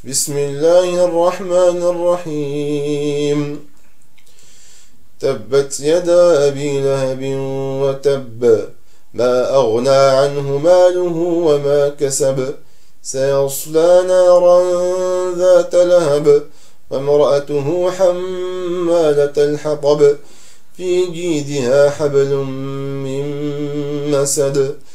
بسم الله الرحمن الرحيم. تبت يدا أبي لهب وتب، ما أغنى عنه ماله وما كسب، سيصلى نارا ذات لهب، وامرأته حمالة الحطب، في جيدها حبل من مسد.